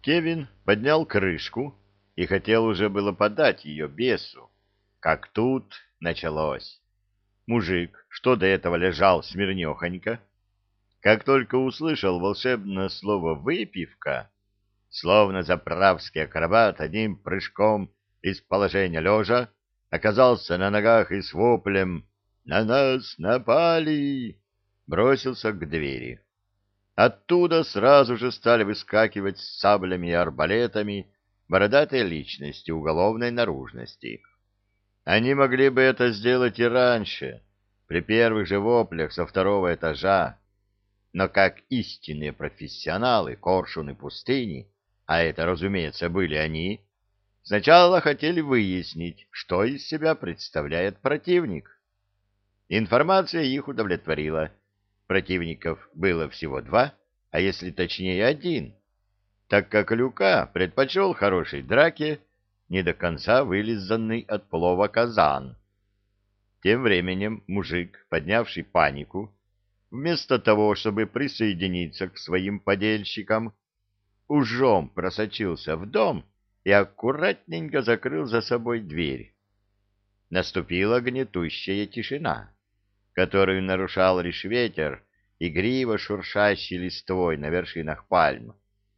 Кевин поднял крышку и хотел уже было подать ее бесу, как тут началось. Мужик, что до этого лежал смирнехонько, как только услышал волшебное слово «выпивка», словно заправский акробат одним прыжком из положения лежа оказался на ногах и с воплем «На нас напали!» бросился к двери. Оттуда сразу же стали выскакивать с саблями и арбалетами бородатые личности уголовной наружности. Они могли бы это сделать и раньше, при первых же воплях со второго этажа, но как истинные профессионалы коршуны пустыни, а это, разумеется, были они, сначала хотели выяснить, что из себя представляет противник. Информация их удовлетворила. Противников было всего два, а если точнее один, так как Люка предпочел хорошей драке не до конца вылизанный от плова казан. Тем временем мужик, поднявший панику, вместо того, чтобы присоединиться к своим подельщикам, ужом просочился в дом и аккуратненько закрыл за собой дверь. Наступила гнетущая тишина, которую нарушал лишь ветер, игриво шуршащий листвой на вершинах пальм.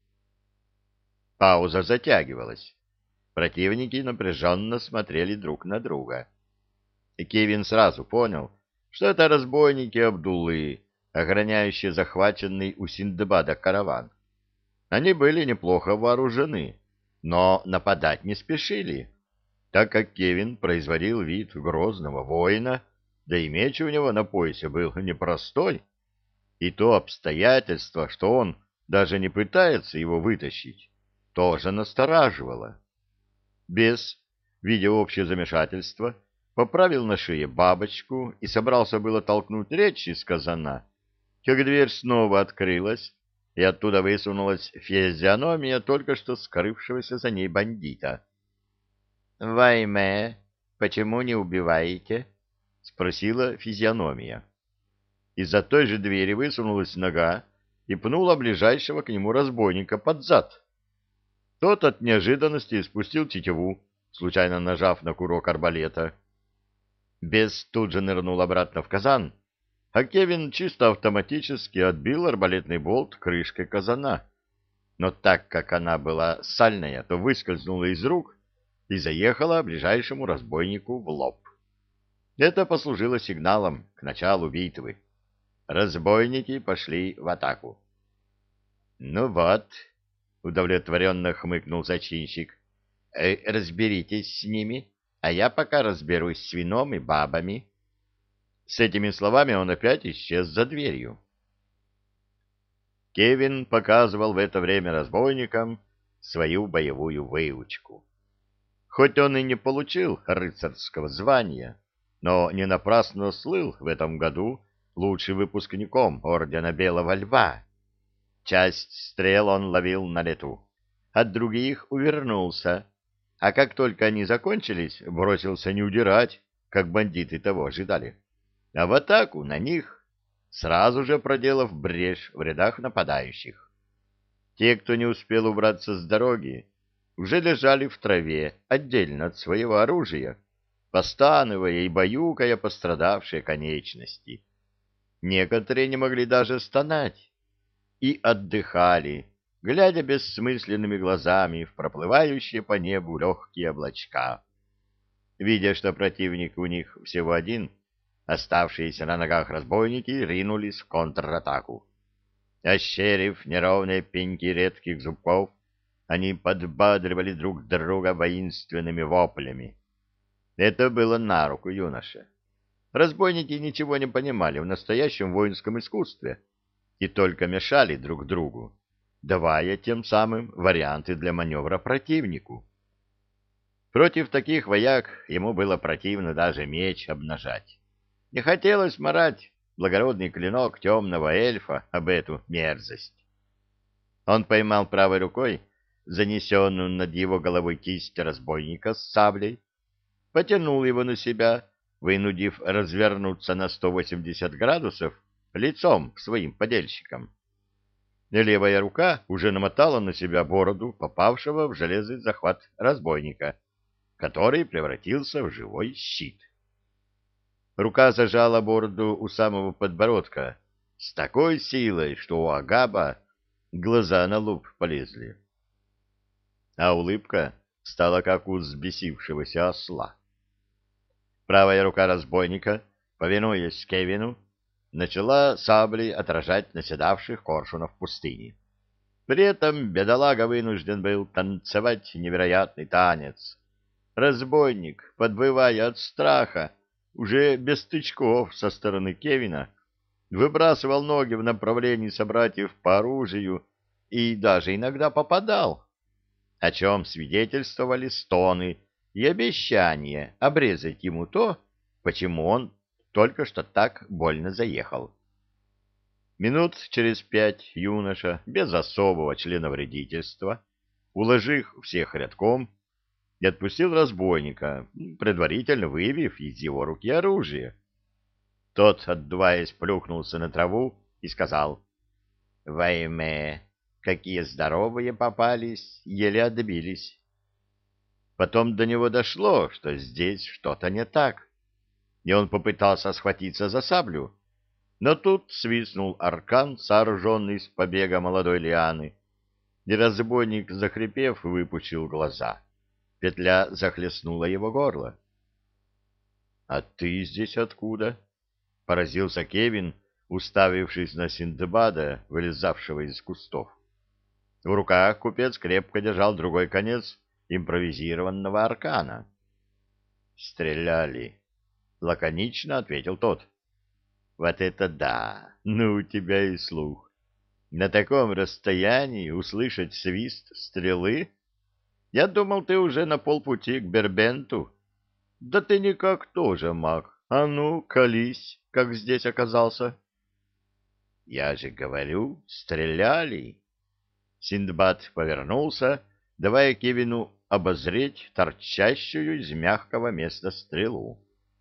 Пауза затягивалась. Противники напряженно смотрели друг на друга. И Кевин сразу понял, что это разбойники Абдуллы, охраняющие захваченный у Синдбада караван. Они были неплохо вооружены, но нападать не спешили, так как Кевин производил вид грозного воина, да и меч у него на поясе был непростой, и то обстоятельство, что он даже не пытается его вытащить, тоже настораживало. Бес, видя общее замешательство, поправил на шее бабочку и собрался было толкнуть речь из казана, как дверь снова открылась, и оттуда высунулась физиономия только что скрывшегося за ней бандита. — Вайме, почему не убиваете? — спросила физиономия. Из-за той же двери высунулась нога и пнула ближайшего к нему разбойника под зад. Тот от неожиданности спустил тетиву, случайно нажав на курок арбалета. Бес тут же нырнул обратно в казан, а Кевин чисто автоматически отбил арбалетный болт крышкой казана. Но так как она была сальная, то выскользнула из рук и заехала ближайшему разбойнику в лоб. Это послужило сигналом к началу битвы. Разбойники пошли в атаку. — Ну вот, — удовлетворенно хмыкнул зачинщик, — разберитесь с ними, а я пока разберусь с вином и бабами. С этими словами он опять исчез за дверью. Кевин показывал в это время разбойникам свою боевую выучку. Хоть он и не получил рыцарского звания, но не напрасно слыл в этом году лучшим выпускником ордена Белого Льва. Часть стрел он ловил на лету, от других увернулся, а как только они закончились, бросился не удирать, как бандиты того ожидали, а в атаку на них, сразу же проделав брешь в рядах нападающих. Те, кто не успел убраться с дороги, уже лежали в траве отдельно от своего оружия, постановая и баюкая пострадавшие конечности. Некоторые не могли даже стонать и отдыхали, глядя бессмысленными глазами в проплывающие по небу легкие облачка. Видя, что противник у них всего один, оставшиеся на ногах разбойники ринулись в контратаку. Ощерив неровные пеньки редких зубков, они подбадривали друг друга воинственными воплями. Это было на руку юноше. Разбойники ничего не понимали в настоящем воинском искусстве и только мешали друг другу, давая тем самым варианты для маневра противнику. Против таких вояк ему было противно даже меч обнажать. Не хотелось марать благородный клинок темного эльфа об эту мерзость. Он поймал правой рукой занесенную над его головой кисть разбойника с саблей, потянул его на себя, вынудив развернуться на 180 градусов лицом к своим подельщикам. Левая рука уже намотала на себя бороду попавшего в железный захват разбойника, который превратился в живой щит. Рука зажала бороду у самого подбородка с такой силой, что у Агаба глаза на лоб полезли. А улыбка стала как у взбесившегося осла. Правая рука разбойника, повинуясь Кевину, начала саблей отражать наседавших коршунов пустыни. При этом бедолага вынужден был танцевать невероятный танец. Разбойник, подвывая от страха, уже без тычков со стороны Кевина, выбрасывал ноги в направлении собратьев по оружию и даже иногда попадал, о чем свидетельствовали стоны и обещание обрезать ему то, почему он только что так больно заехал. Минут через 5 юноша, без особого членовредительства, уложив всех рядком, и отпустил разбойника, предварительно выявив из его руки оружие. Тот, отдуваясь, плюхнулся на траву и сказал: «Вайме, какие здоровые попались, еле отбились». Потом до него дошло, что здесь что-то не так, и он попытался схватиться за саблю, но тут свистнул аркан, сооруженный из побега молодой лианы, и разбойник, захрипев, выпучил глаза. Петля захлестнула его горло. — А ты здесь откуда? — поразился Кевин, уставившись на Синдбада, вылезавшего из кустов. В руках купец крепко держал другой конец импровизированного аркана. — Стреляли, — лаконично ответил тот. — Вот это да! Ну, у тебя и слух. На таком расстоянии услышать свист стрелы? Я думал, ты уже на полпути к Бербенту. Да ты никак тоже маг. А ну, колись, как здесь оказался. Я же говорю, стреляли. Синдбад повернулся, давая Кевину обозреть торчащую из мягкого места стрелу.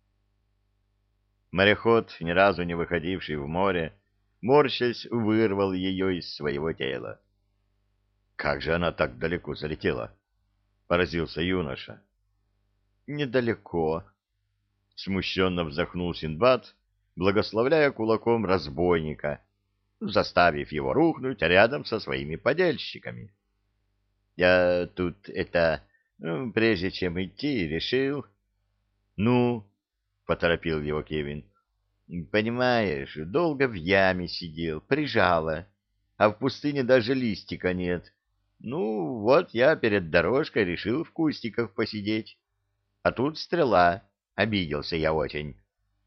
Мореход, ни разу не выходивший в море, морщась, вырвал ее из своего тела. Как же она так далеко залетела? — поразился юноша. — Недалеко. Смущенно вздохнул Синдбад, благословляя кулаком разбойника, заставив его рухнуть рядом со своими подельщиками. — Я тут прежде чем идти, решил... — Ну, — поторопил его Кевин, — понимаешь, долго в яме сидел, прижало, а в пустыне даже листика нет. Ну, вот я перед дорожкой решил в кустиках посидеть. А тут стрела. Обиделся я очень.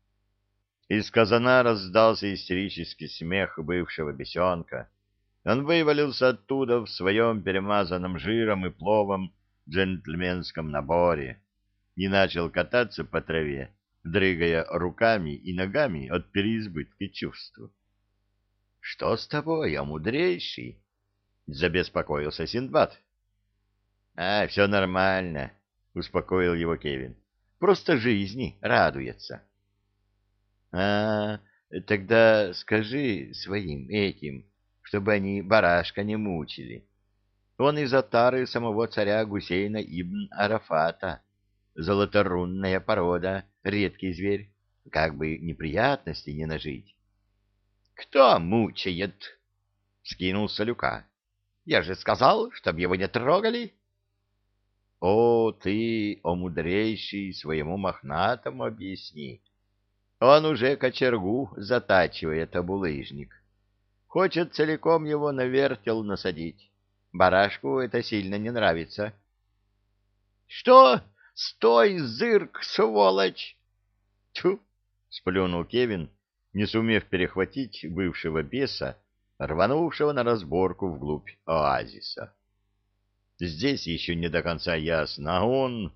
Из казана раздался истерический смех бывшего бесенка. Он вывалился оттуда в своем перемазанном жиром и пловом джентльменском наборе и начал кататься по траве, дрыгая руками и ногами от переизбытка чувств. — Что с тобой, о мудрейший? — забеспокоился Синдбад. — А, все нормально, — успокоил его Кевин. — Просто жизни радуется. — А, тогда скажи своим этим, чтобы они барашка не мучили. Он из отары самого царя Гусейна ибн Арафата. Золоторунная порода, редкий зверь. Как бы неприятностей не нажить. — Кто мучает? — вскинулся Люка. — Я же сказал, чтоб его не трогали. — О, ты, о мудрейший, своему мохнатому объясни. Он уже кочергу затачивает, обулыжник. Хочет целиком его на вертел насадить. Барашку это сильно не нравится. — Что? Стой, зырк, сволочь! — Тьфу! — сплюнул Кевин, не сумев перехватить бывшего беса, рванувшего на разборку вглубь оазиса. Здесь еще не до конца ясно, а он...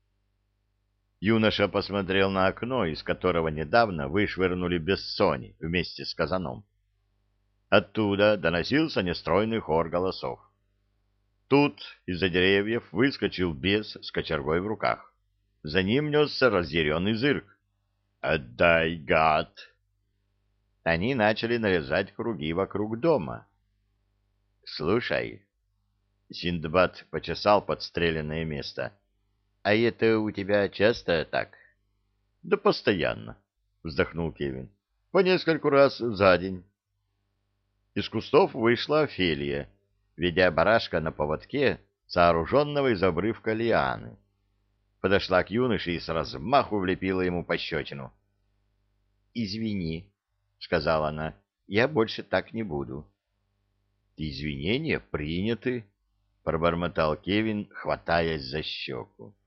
Юноша посмотрел на окно, из которого недавно вышвырнули Бессони вместе с казаном. Оттуда доносился нестройный хор голосов. Тут из-за деревьев выскочил бес с кочергой в руках. За ним несся разъяренный зырк. «Отдай, гад!» Они начали нарезать круги вокруг дома. Слушай, Синдбад почесал подстреленное место. А это у тебя часто так? Да постоянно, вздохнул Кевин. По нескольку раз за день. Из кустов вышла Офелия, ведя барашка на поводке, сооруженного из обрывка лианы. Подошла к юноше и с размаху влепила ему пощечину. — Извини, — сказала она, — я больше так не буду. — Извинения приняты, — пробормотал Кевин, хватаясь за щеку.